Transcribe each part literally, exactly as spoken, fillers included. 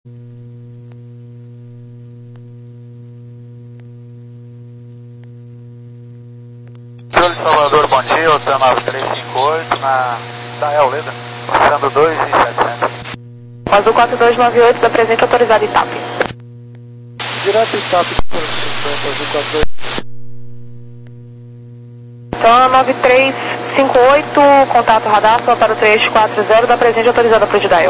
Júlio Salvador, bom dia, hotel nove três cinco oito, na Dael, Leda, passando dois e setecentos. Azul quatro dois nove oito, da presente autorizado I T A P. Direto I T A P, cinquenta, Azul quatro dois. Então, nove três cinco oito, contato radar, só para o três quatro zero, da presente autorizada para o Dael.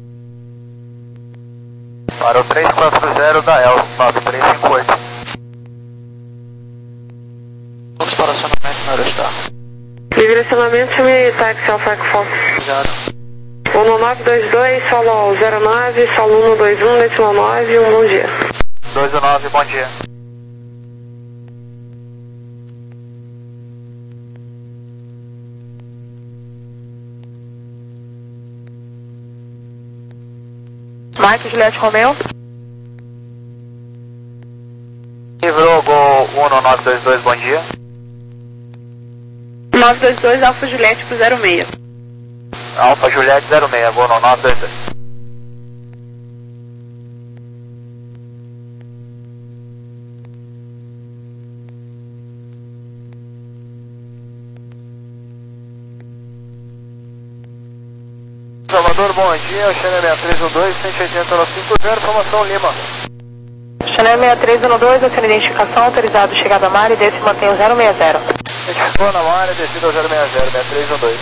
Para o três quatro zero da E L, nove três cinco oito. Vamos para o acionamento na Eurostar. Livre acionamento, chame táxi Alfa Fox. Obrigado. um nove dois dois, solo zero nove, solo um dois um, decimal nove, um bom dia. dois nove, bom dia. Mike Juliette Romeo. Livrou Gol um nove dois dois, bom dia. nove dois dois, Alfa Juliette pro zero seis. Alfa Juliette zero seis, Gol nove dois dois. Salvador, bom dia, o Chanel seis três um dois, cento e oitenta nove cinco zero, formação Lima. Chanel seis três um dois, aciona identificação, autorizado, chegada a mar e desce mantém o zero seis zero. Identificou na área, descida ao zero seis zero, seis três um dois.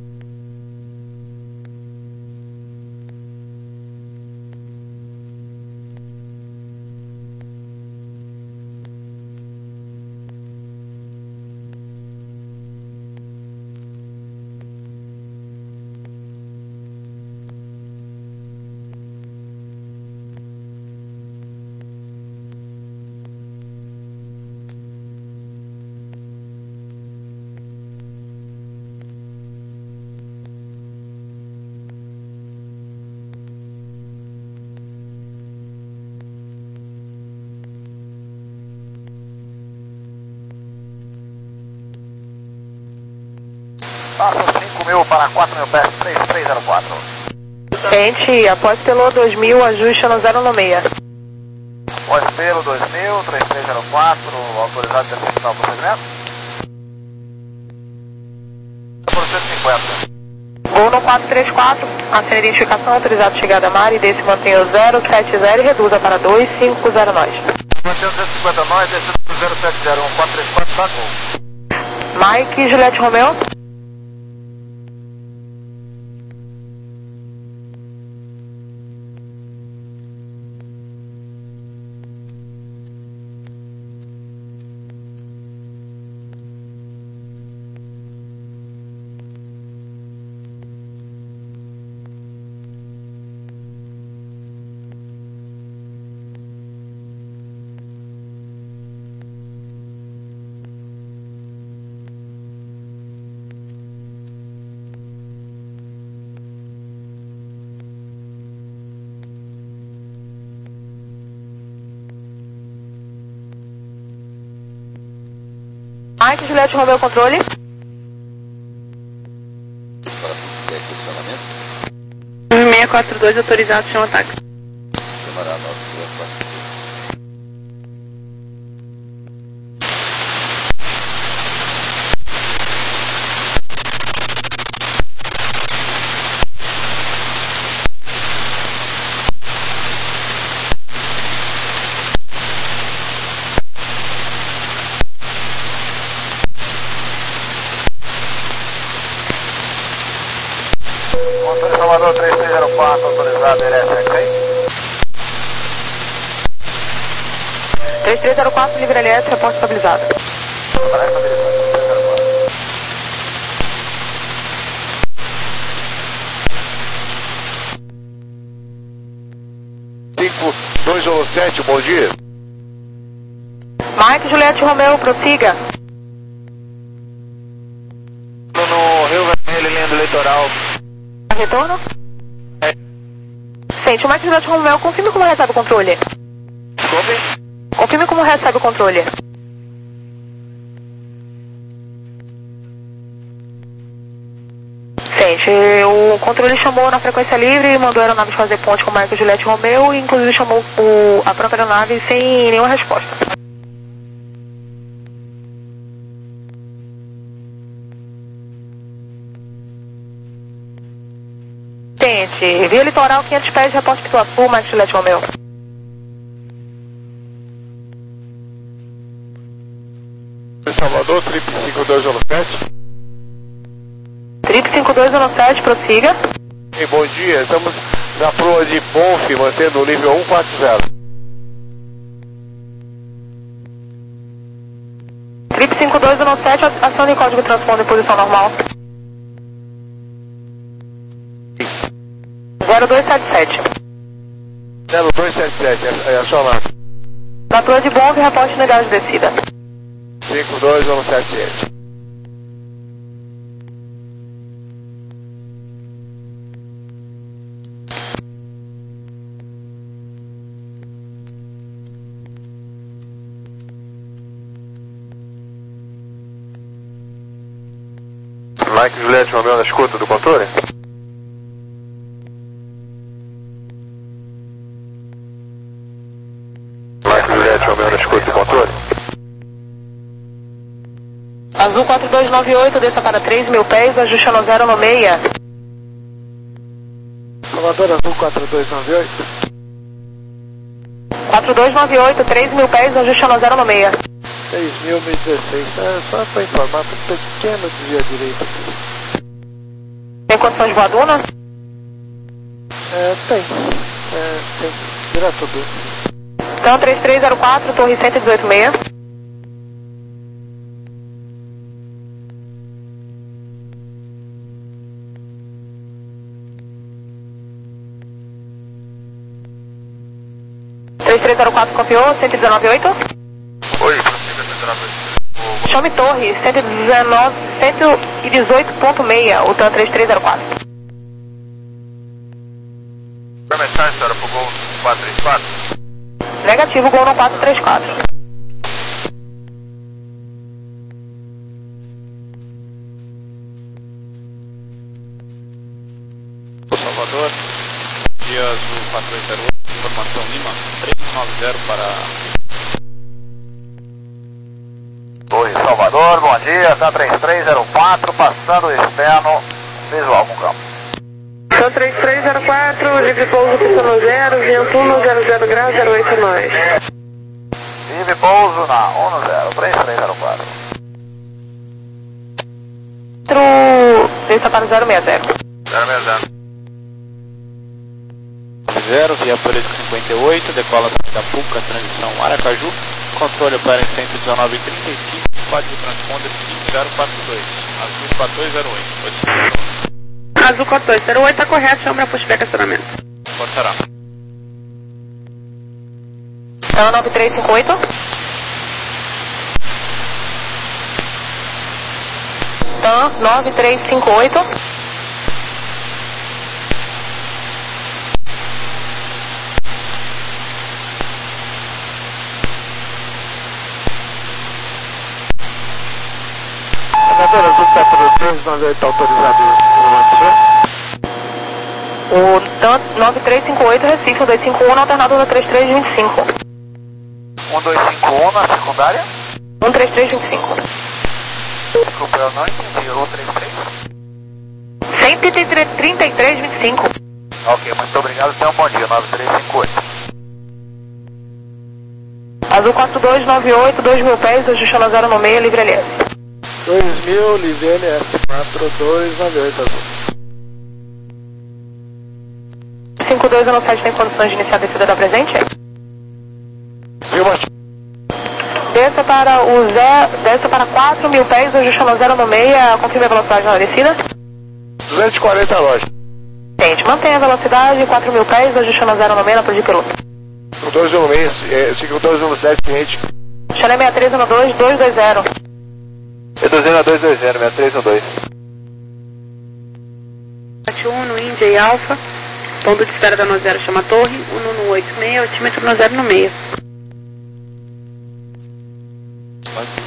Passa cinco mil para quatro mil pés, três três zero quatro. Gente, após pelo dois mil, ajuste no zero seis. Após pelo dois mil, três três zero quatro, autorizado de executar o procedimento. Por cento e cinquenta. Gol no quatro três quatro, aciona identificação, autorizado, chegada a mar e desce mantém o zero sete zero e reduza para dois cinco zero nós. Mantendo duzentos e cinquenta nós, descendo para zero sete zero um, quatro três quatro, tá gol. Mike Juliette Romeo. Mike Juliette Romeo, controle. seis quatro dois, autorizado, chama ataque. Motor Salvador três três zero quatro, autorizado, ele é sete seis. três três zero quatro, livre L S, reporte estabilizado. Para estabilizado, três três zero quatro. cinco dois um sete, bom dia. Mike Juliette Romeo, prossiga. No Rio Vermelho, linha do litoral. Retorno? É. Sente, o Mike Juliette Romeo, confirme como recebe o controle. Desculpe. Confirme como recebe o controle. Sente, o o controle chamou na frequência livre, mandou a aeronave fazer ponte com Marco Juliette Romeo e inclusive chamou o, a própria aeronave sem nenhuma resposta. Tente, via litoral quinhentos pés, reporte Pituaçu, Marco Juliette Romeo. Salvador, trip cinco dois zero sete. Trip cinco dois zero sete, prossiga. Ei, bom dia, estamos na proa de Bonf, mantendo o nível um quatro zero. Trip cinco dois zero sete, acione código transponder em posição normal. zero dois sete sete. zero dois sete sete, é, é acionado. Na proa de Bonf, reporte negado de descida. cinco dois zero sete sete. Mike Juliette Romeo na escuta do controle? Mike Juliette Romeo na escuta do controle? Azul quatro dois nove oito, desça para três mil pés, ajuste no zero no meia. Salvador Azul quatro dois nove oito. quatro dois nove oito, três mil pés, ajuste no zero no meia. seis mil e dezesseis, é, só para informar, tem pequeno desvio à direita aqui. Tem condições de voar duna? É, tem. É, tem. Direto do. Então três três zero quatro, torre cento e dezoito meia. três três zero quatro confiou, cento e dezenove oito. Oi, cento e dezenove oito. Chame torre, cento e dezenove, cento e dezoito ponto seis, o TAM três três zero quatro. Qual a mensagem, senhora, pro Gol quatro três quatro? Negativo, Gol no quatro três quatro. Salvador, dia Azul quatro dois zero oito, informação Lima, três nove zero para... Oi, Salvador, bom dia, TAM três três zero quatro, passando o externo, visual com campo. TAM três três zero quatro, livre pouso, pista no zero, vento um zero zero graus, zero oito nós. Livre pouso na um no zero, três três zero quatro. Desça para zero seis zero. zero seis zero. zero, via Político cinquenta e oito, decola da Puca, transição Aracaju, controle para cento e dezenove e trinta e cinco, código transponder cinco zero quatro dois, Azul quatro dois zero oito. Azul quatro dois zero oito, está correto, chama a pushback acionamento. Pode será. TAM nove três cinco oito. TAM nove três cinco oito. Salvador Azul quatro dois nove oito autorizado no lançamento. O TAM nove três cinco oito, Recife, dois cinco um, na alternadora três três dois cinco. um dois cinco um na secundária. um três três dois cinco. Desculpa, eu não entendi, um três três. cento e trinta e três vinte e cinco. Ok, muito obrigado, tenha um bom dia, nove três cinco oito. Azul quatro dois nove oito, dois mil pés, ajuste no zero no meio, livre L S. dois mil, livre L S quatro dois nove oito Azul. cinco dois zero sete tem condições de iniciar a descida da presente? Viu, Martim? Desça para o zero, desça para quatro mil pés, ajuste no zero no meia, confirme a velocidade na descida. duzentos e quarenta loja. Gente, mantenha a velocidade, quatro mil pés, ajuste no zero no meia, na proa de piloto. cinco dois um seis, cinco dois um sete, cliente. Chalé seis três um dois, dois dois zero. Reduzindo a dois dois zero, seis três um dois. um no Índia e Alfa, ponto de espera da nove zero chama torre, um no oito seis, altímetro no zero no meio.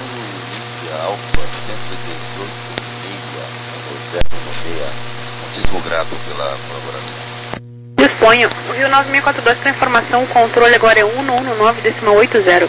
Índia Alfa cento e dezoito, meia, zero no meia, fico grato pela colaboração. Disponho. O Rio nove seis quatro dois para informação, o controle agora é um um nove decimal oito zero.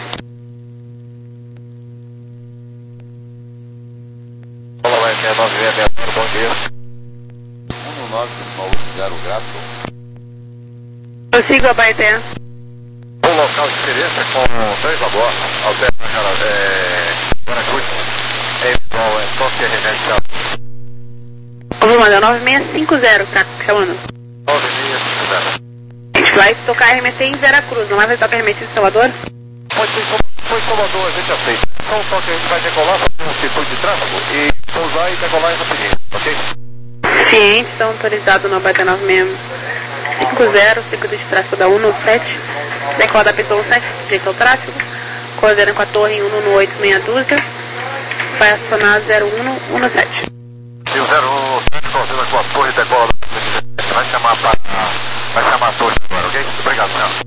Olá, vai ser nove seis seis zero, bom dia. um nove decimal oito zero, grato. Prossiga, Baité. O local de experiência com três a bordo, alterna cara, é... Veracruz, é igual, é só que é remédio. Vamos mandar nove seis cinco zero, tá chamando. nove seis cinco zero. A gente vai tocar R M T em Veracruz, não vai tocar R M T em Salvador? Pode ser foi Salvador, a gente aceita. Então só que a gente vai decolar, fazer um circuito de tráfego e pousar e decolar em rapidinho, ok? Ciente, estão autorizados no Baité nove seis cinco zero, circuito de tráfego da um um sete, decola da pista um sete, jeito ao tráfego, coordenando com a torre em um um oito meia dúzia, vai acionar zero um um sete. E o zero um sete coordena com a torre e decola da pista, vai chamar para... vai chamar a torre agora, ok? Obrigado, senhor.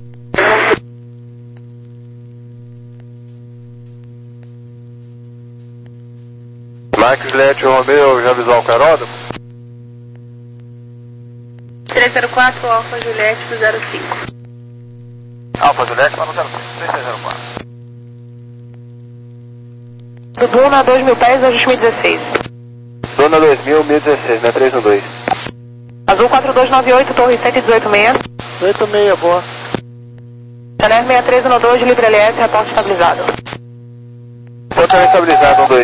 Mike Juliette Romeo, já avisou o aeródromo? três zero quatro, Alfa Juliette do zero cinco. Alfa Juliette, lá no zero cinco, três seis zero quatro. Do Duna dois mil pés, ajuste mil e dezesseis. Duna dois mil, mil e dezesseis, né? três um dois. Azul quatro dois nove oito, torre cento e dezoito seis. oito seis, boa. Chanel seis três um dois, livre L S, reporte estabilizado. Ponto estabilizado, um dois.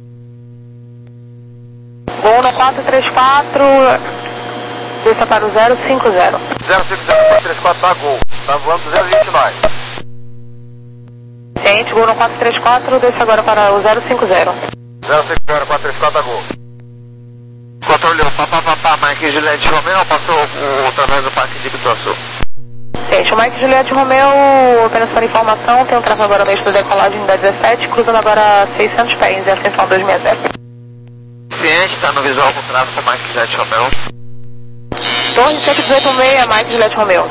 Gol no quatro três quatro, desça para o zero cinco zero. zero cinco zero quatro três quatro tá gol, tá voando duzentos e vinte nós. Ciente, gol no quatro três quatro, desça agora para o zero cinco zero. zero cinco zero quatro três quatro tá gol. Controle papá papá, Mike Juliette Romeo, passou o, através do Parque de Bituaçu. Ciente, o Mike Juliette Romeo, apenas para informação, tem um tráfego agora mesmo da decolagem da dezessete, cruzando agora seiscentos pés, em ascensão dois seis zero. Ciente, tá no visual com tráfego com Mike Juliette Romeo. Torre cento e dezoito seis, Mike Juliette Romeo.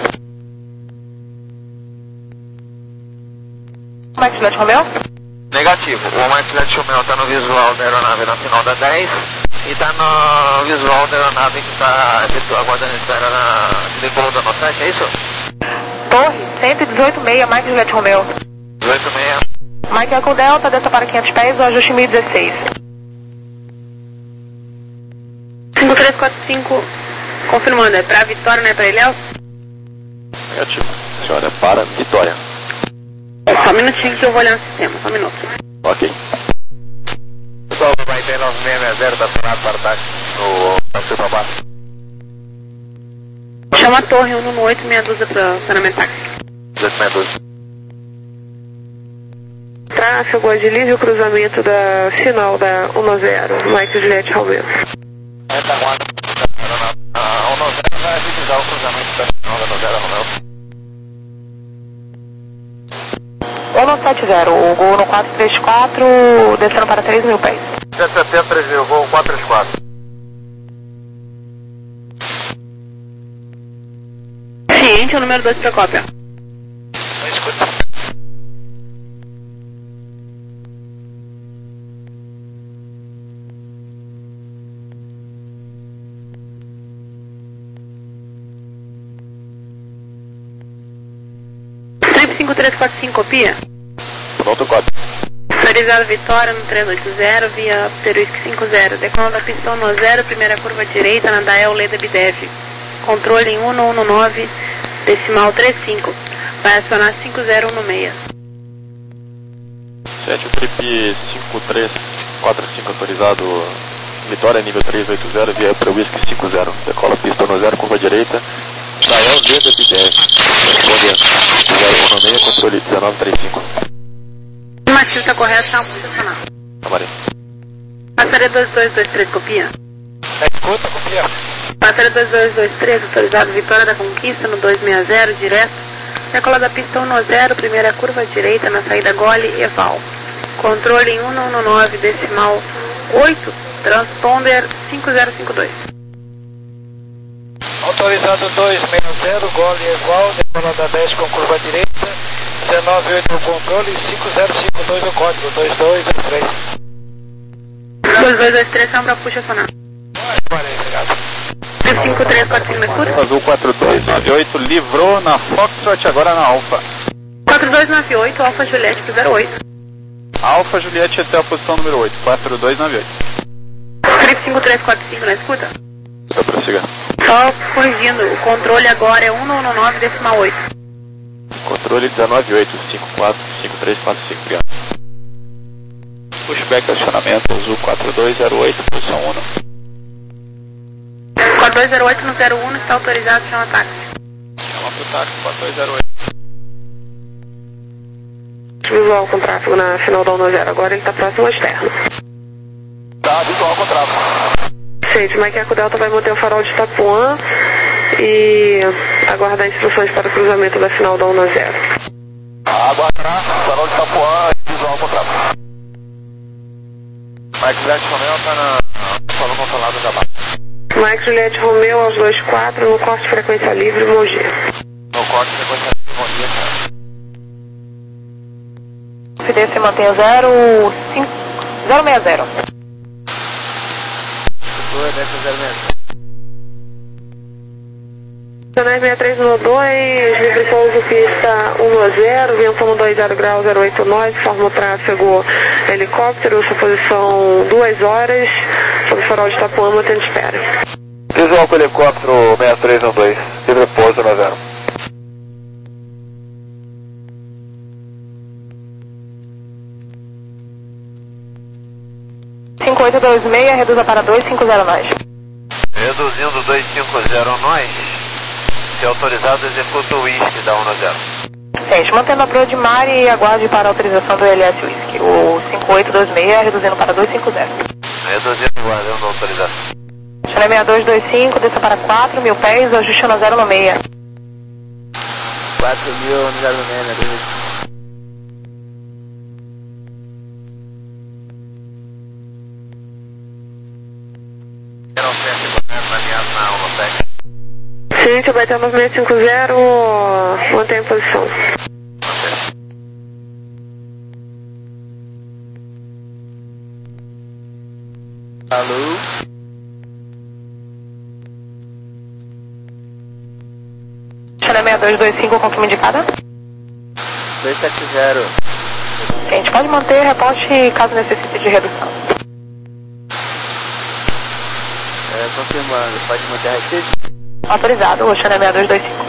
Mike Juliette Romeo? Negativo, o Mike Juliette Romeo tá no visual da aeronave nacional da dez e tá no visual da aeronave que tá aguardando espera na decolou da nossa, é isso? Torre cento e dezoito seis, Mike Juliette Romeo. dezoito seis. Mike Eco Delta, desça para quinhentos pés, o ajuste mil e dezesseis. cinco três quatro cinco, confirmando, é para Vitória, não é para Ilhéus? Negativo. Senhora, para Vitória. Só um minutinho que eu vou olhar no sistema, só um minuto. Ok. Pessoal, vai ter nove seis seis zero da Senado para táxi no Taxi para baixo. Chama a torre um um oito meia dúzia para Panamá. dezoito seis dois. Tráfego, agilize o cruzamento da final da um zero, Mike Juliette Romeo. Retaguarda a um zero vai agilizar o cruzamento da final da um zero Romeo. um sete zero, o gol no quatro três quatro, descendo para três mil pés. sete setenta, três mil, voo quatro três quatro. Ciente, o número dois para cópia. Escuta. cinco três quatro cinco, copia. Pronto, cópia. Autorizado Vitória no três oito zero, via Peruísque cinco zero. Decola da pistão no zero, primeira curva direita, na Dael Leda Bidev. Controle em um um nove, decimal trinta e cinco. Vai acionar cinco zero um seis. sete, o trip cinco três quatro cinco autorizado. Vitória, nível três oito zero, via Peruísque cinco zero. Decola pistão no zero, curva direita. Dael Leda Bidev. Responde zero um seis, controle dezenove trinta e cinco. Mativo está correto, está posicionado. Amarim. Passaria dois dois dois três, copia. Escuta, copia. Passaria dois dois dois três, autorizado Vitória da Conquista no dois seis zero, direto. Decola da pistão no zero, primeira curva direita, na saída Gole e Eval. Controle em um um nove, decimal oito, transponder cinco zero cinco dois. Autorizado dois seis zero, Gole e Eval, decola da dez com curva direita, dezenove oito no controle, cinco zero cinco dois o código, dois dois dois três. dois dois dois três, sombra puxa sonar. Valeu, obrigado. cinco três quatro cinco na escuta. Azul quatro dois nove oito, livrou na Foxtrot, agora na Alfa. quatro dois nove oito, Alfa Juliette pro zero oito. Alfa Juliette até a posição número oito, quatro dois nove oito. Script cinco três quatro cinco na escuta. Só prossiga. Só corrigindo, o controle agora é um um nove decimal oito. Controle dezenove oito, cinco quatro cinco três quatro cinco, obrigado. Pushback acionamento, Azul quatro dois zero oito, posição um. quatro dois zero oito no zero um está autorizado, chama táxi. Chama pro táxi, quatro dois zero oito. Visual com tráfego na final da um zero, agora ele está próximo ao externo. Tá, visual com tráfego. Gente, Mike Eco Delta vai manter o farol de Itapuã e aguardar instruções para o cruzamento da final da um zero. Aguardar, farol de Itapuã, visual com tráfego. Mike Juliette Romeo está na solo controlada da base. Mike Juliette Romeo aos dois quatro no corte de frequência livre, Mogi. No corte de frequência livre, bom dia, cara. C D C mantém o zero cinco zero seis zero. Canais sessenta e três no dois, livre pouso pista um zero, vento um dois zero graus zero oito nove, forma o tráfego helicóptero, sua posição duas horas, sobre o farol de Itapuã, mantendo espera. Visual com helicóptero sessenta e três no dois, livre pouso no zero. cinco oito dois seis, reduza para dois cinco zero nós. Reduzindo dois cinco zero nós, se autorizado, executa o whisky da um zero. Gente, mantendo a proa de mar e aguarde para a autorização do L S Whisky. O cinco oito dois seis, reduzindo para dois cinco zero. Reduzindo, guardando a autorização. Chile seis dois dois cinco, desça para quatro mil pés, ajuste no zero no meia. quatro mil no zero no meia, né? Gente, vai ter movimento cinco zero, mantém a posição. Alô? Chile seis dois dois cinco, confirma indicada. dois sete zero. Gente, pode manter, reporte caso necessite de redução. É, confirmando, pode manter a receita? Autorizado, o Chile seis dois dois cinco.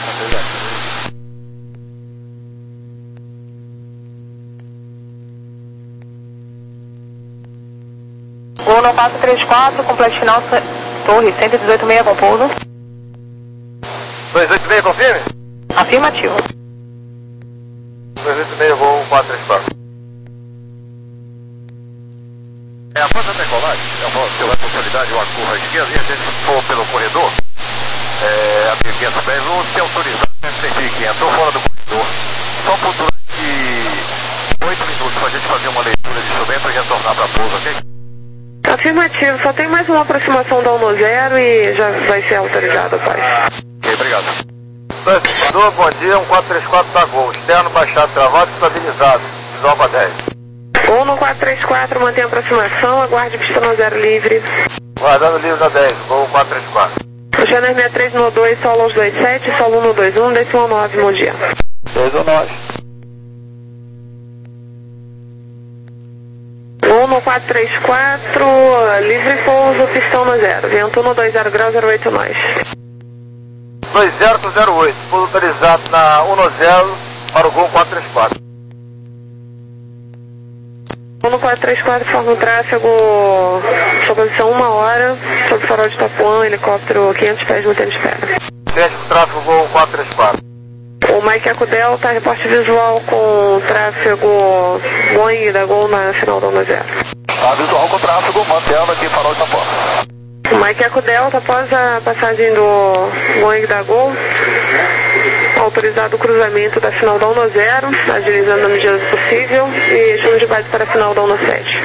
Gol no quatro três quatro, completo final, torre cento e dezoito meia com pouso. dois oito seis, confirme? Afirmativo. dois oito seis, voo quatro três quatro. É, após a decolagem, pela possibilidade, uma curva à esquerda, e a gente for pelo corredor, é, a mil e quinhentos pés, ou se autorizar, entre mil e quinhentos, ou fora do corredor, só por durante oito minutos, para a gente fazer uma leitura de instrumento e retornar para a pouso, ok? Afirmativo, só tem mais uma aproximação da um zero e já vai ser autorizado, pai. Ok, obrigado. Transportador, bom dia, um quatro três quatro tá gol, externo baixado, travado, estabilizado, visual para dez. Gol no quatro três quatro, mantém a aproximação, aguarde pista no zero livre. Guardando livre na dez, gol quatro três quatro. Channel sessenta e três no dois, solo aos dois sete, solo um no dois um, decimal nove, bom dia. dois um nove. Gol no quatro três quatro, livre pouso, pistão no zero, vento um no dois zero graus zero oito nós. dois zero zero oito, pouso autorizado na um zero para o gol quatro três quatro. Gol no quatro três quatro, forma o tráfego, sua posição uma hora, sobre o farol de Itapuã, helicóptero quinhentos pés, mantendo espera. Teste de tráfego, gol quatro três quatro. O Mike Eco Delta, reporte visual com tráfego Boeing da Gol na final da um zero. Tá, visual com tráfego, mantendo aqui farol de Itapuã. O Mike Eco Delta, após a passagem do Boeing da Gol, autorizado o cruzamento da final da um zero, agilizando na medida do possível, e chama de base para a final da um sete.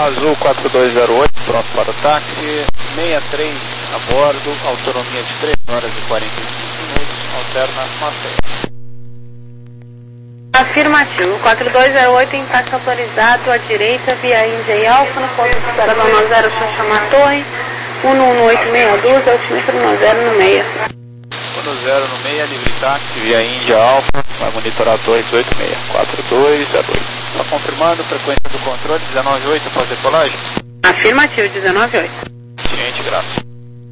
Azul quatro dois zero oito, pronto para o táxi, sessenta e três a bordo, autonomia de três horas e quarenta e cinco minutos, alterna Maceió. Afirmativo, quatro dois zero oito, impacto autorizado à direita via Índia e Alfa, no ponto de zero um zero, Xaxamá Torre, um um oito seis dois, altimíssero um zero no meia. um zero no meia, livre táxi via Índia Alfa, vai monitorar a torre dezoito seis, quatro dois zero oito. Só confirmando, frequência do controle dezenove oito após decolagem? Afirmativo, dezenove oito. Ciente, graças.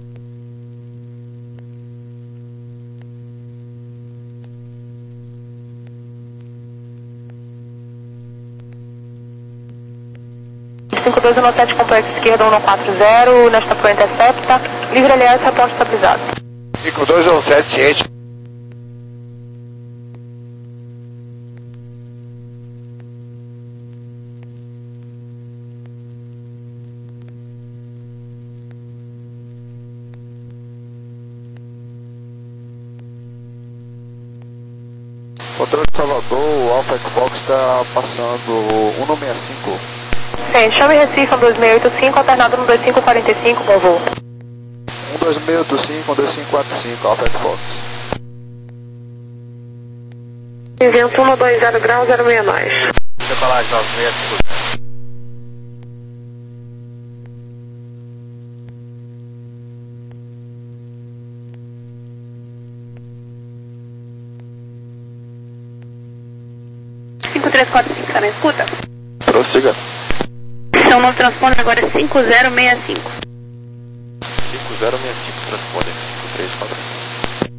cinco dois um sete, complexo esquerda um quatro zero, nesta pro intercepta, livre aliás, reporte estabilizado. cinco dois um sete, ciente. Controle de Salvador, o Alpha Xbox está passando um um seis cinco. Sim, chame Recife um dois seis oito cinco, alternado no dois cinco quatro cinco, bom voo. um dois seis oito cinco, um dois cinco quatro cinco, Alpha Xbox. Vento um dois zero grau, zero seis nós. Decolagem nove seis cinco. cinco três quatro cinco, está na escuta? Prossiga. Seu novo transponder agora é cinco zero seis cinco. cinco zero seis cinco, transponder cinco três quatro cinco.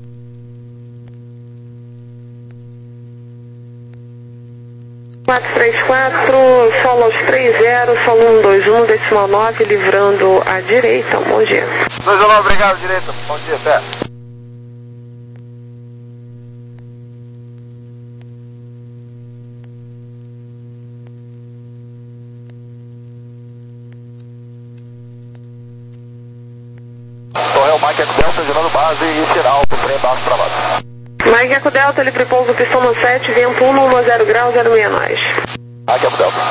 quatro três quatro, solo aos três zero, solo um dois um, decimal nove, livrando à direita, um bom dia. dois nove, obrigado, direita. Bom dia, pé. Torre Mike Eco Delta, gerando base e sinal pro trem baixo para baixo. Mike Eco Delta, livre pouso, pistão no sete, vento um um zero grau, zero seis nós. Mike Eco Delta.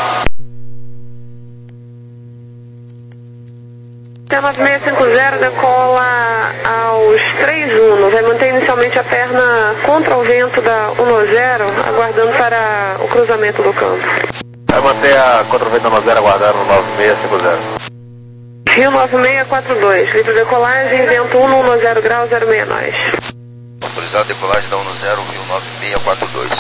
T nove seis cinco zero, decola aos três um, vai manter inicialmente a perna contra o vento da um zero, aguardando para o cruzamento do campo. Vai manter a contra o vento zero, aguardando no nove seis cinco zero. Rio nove seis quatro dois, livre decolagem, vento um um zero grau, zero seis nós. Autorizado decolagem da um zero, Rio nove seis quatro dois.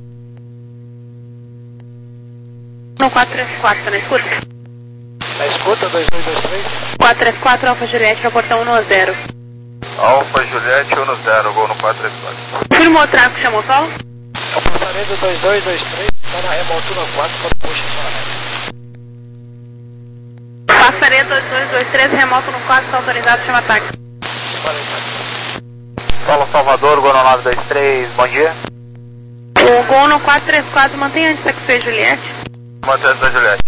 No quatro três quatro, tá na escuta? Na escuta, dois dois dois três. quatro três quatro, Alfa Juliette, reportão um zero. Alfa Juliette um zero, gol no quatro três quatro. Firmou o tráfego, chamou solo? É o passaredo dois dois dois três, está na remontura quatro, quando puxa só. Passaredo dois dois dois três, remoto no quatro, está autorizado, chama ataque. Fala Salvador, gol no nove dois três, bom dia. O gol no quatro três quatro, mantém antes da Juliette. Mantém antes da Juliette.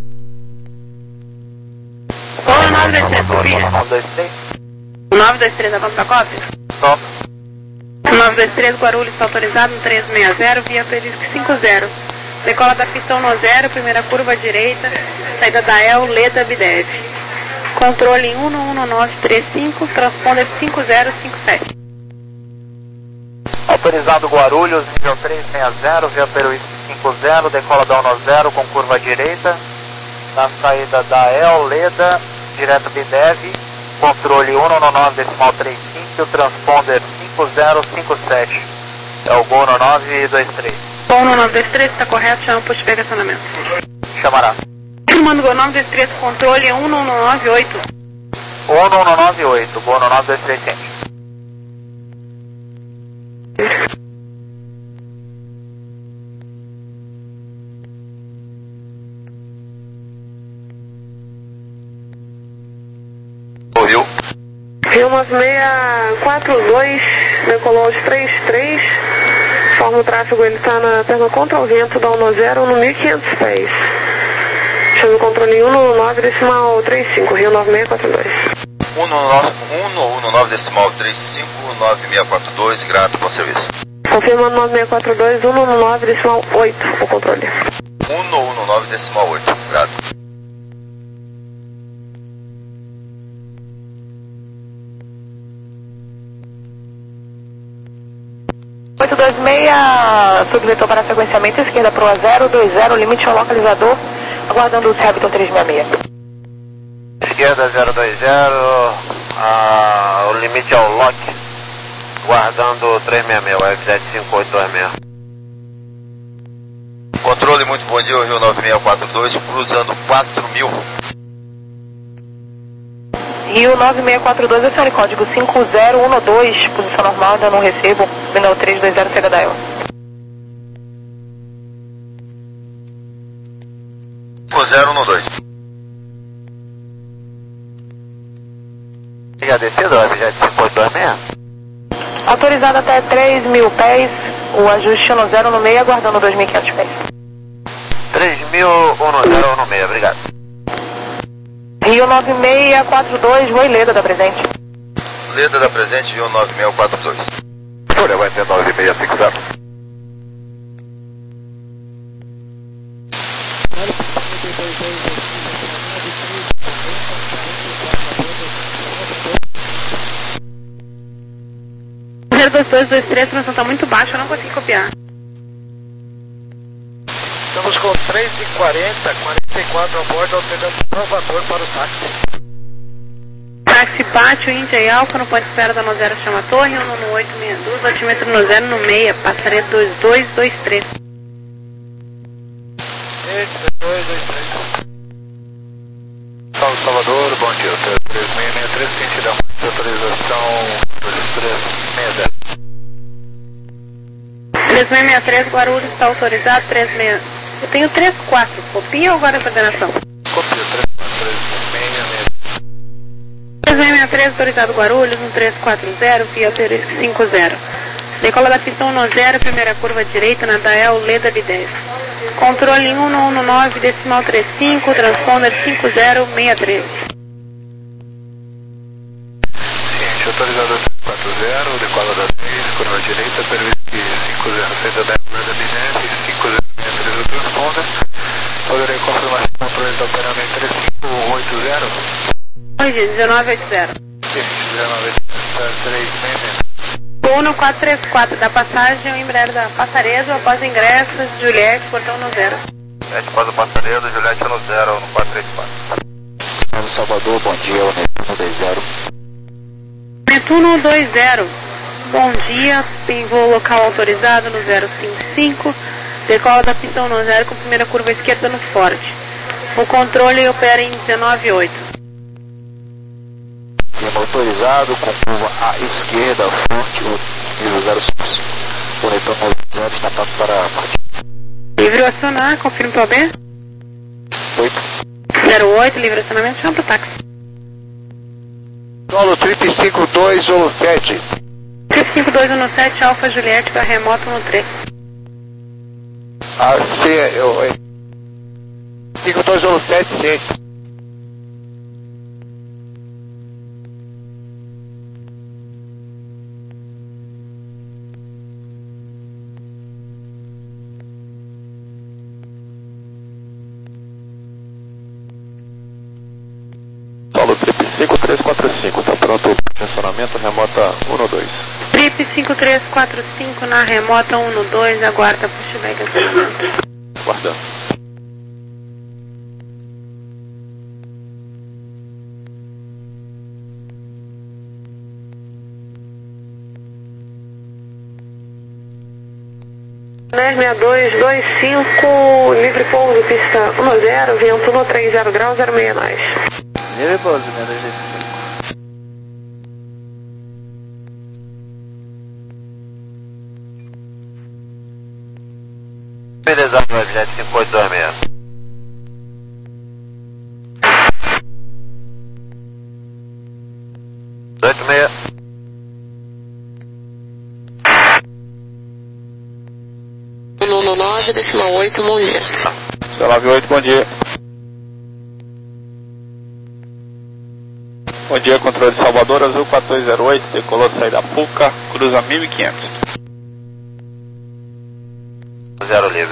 Gol no nove dois três, copia. nove dois três. nove dois três, avança a cópia? Top. nove dois três, Guarulhos, está autorizado no três seis zero, via Perisco cinco zero. Decola da pista um zero, primeira curva à direita, saída da El, Leda, Bidev. Controle em um um nove três cinco, transponder cinco zero cinco sete. Autorizado Guarulhos, nível três seis zero, via Peruísco cinco zero, decola da um zero com curva à direita, na saída da El, Leda, direto Bidev, controle um um nove decimal três cinco, transponder cinco zero cinco sete. É o gol no nove dois três. Gol no nove dois três, está correto, chama posto de pegacionamento. Chamará. Mando gol nove dois três, controle um um nove oito. um um nove oito, gol no nove dois três ciente. Ouviu? Rio nove seis quatro dois, decolou aos três três. Forma o tráfego, ele está na perna contra o vento da um zero no mil e quinhentos pés. Chama o controle um nove decimal três cinco, Rio nove seis quatro dois. um nove decimal três cinco, nove seis quatro dois, grato pelo serviço. Confirmando nove seis quatro dois, um nove decimal oito, o controle. um nove decimal oito, grato. meia, subvetor para sequenciamento, esquerda pro A zero dois zero, limite ao localizador, aguardando o Hamilton três seis seis. Esquerda zero dois zero, ah, o limite ao lock, guardando três seis seis, o F sete cinco oito dois seis. Controle, muito bom dia, o Rio nove seis quatro dois, cruzando quatro mil. Rio nove seis quatro dois, esse é o código cinco zero um dois, posição normal, ainda não recebo, final três dois zero, chega da ela. cinco zero um dois. E a descida do F sete cinco oito dois seis? Autorizado até três mil pés, o ajuste no zero no meio, aguardando dois mil e quinhentos pés. três mil, um zero um seis, obrigado. Rio nove seis quatro dois, Oi Leda da presente. Leda da presente, Rio nove seis quatro dois. Folha, vai ser nove seis cinco zero. zero dois dois dois três, a transmissão está muito baixa, eu não consegui copiar. Estamos com três e quarenta, quarenta e quatro a bordo, alterando o provador para o táxi. Táxi Pátio, Índia e Alfa, no ponto de espera da nove zero chama torre, um no oito seis dois, batimento no zero no meio, passaria dois dois dois três. dois dois três. Salve Salvador, bom dia, três seis seis três, sentido a mais, autorização dois três seis zero. três seis seis três, Guarulhos está autorizado, três seis. Eu tenho três quatro, copia ou guarda a coordenação? Copia, três quatro três seis seis. três seis seis três, autorizado Guarulhos, um três quatro zero, via Perisco cinco zero. Decola da pista um zero, primeira curva direita, na Dael, Leda B dez. Controle um um nove, decimal trinta e cinco, transponder cinco zero seis três. Ciente, autorizado três quatro zero, decola da seis, curva direita, Perisco cinco zero, saída da Leda B dez, cinco zero seis três, o transponder. Poderei confirmar se o controle está operando em três cinco oito zero. Hoje, dezenove oito zero. Ciente, dezenove oito zero, três seis seis. Uno quatro três quatro, da passagem ao Embraer da Passaredo, após ingressos, Juliette, portão no zero. sete após o Passaredo, Juliette no zero, no quatro três quatro. Salve Salvador, bom dia, o Netuno dois zero. Netuno dois zero, bom dia, em voo local autorizado no zero cinco cinco, decola da pista um zero com primeira curva esquerda no Ford. O controle opera em dezenove oito. Autorizado com curva à esquerda, fonte, o nível zero cinco. O Netuno dois zero está pronto para a partida. Livre o acionar, confirme para o B. oito. zero oito, livre acionamento, chama para o táxi. Solo trip cinco dois um sete. trip cinco dois um sete, Alfa Juliette, para remoto no três. Ah, sim, eu... cinco dois um sete, sim. Solo trip cinco três quatro cinco, está pronto para estacionamento, remota um dois. Trip cinco três quatro cinco na remota um dois, aguarda pushback acionamento. Guardando. dez seis dois dois cinco, livre pouso, pista um zero, vento no três zero graus, zero seis nós. Livre pouso, menos G cinco. Beleza, F sete cinco oito dois seis. oito seis. um nove, decimal oito, bom dia. nove oito, bom dia. Bom dia, controle de Salvador, Azul quatro dois zero oito, decolou de saída Puca, cruza mil e quinhentos. Zero livre.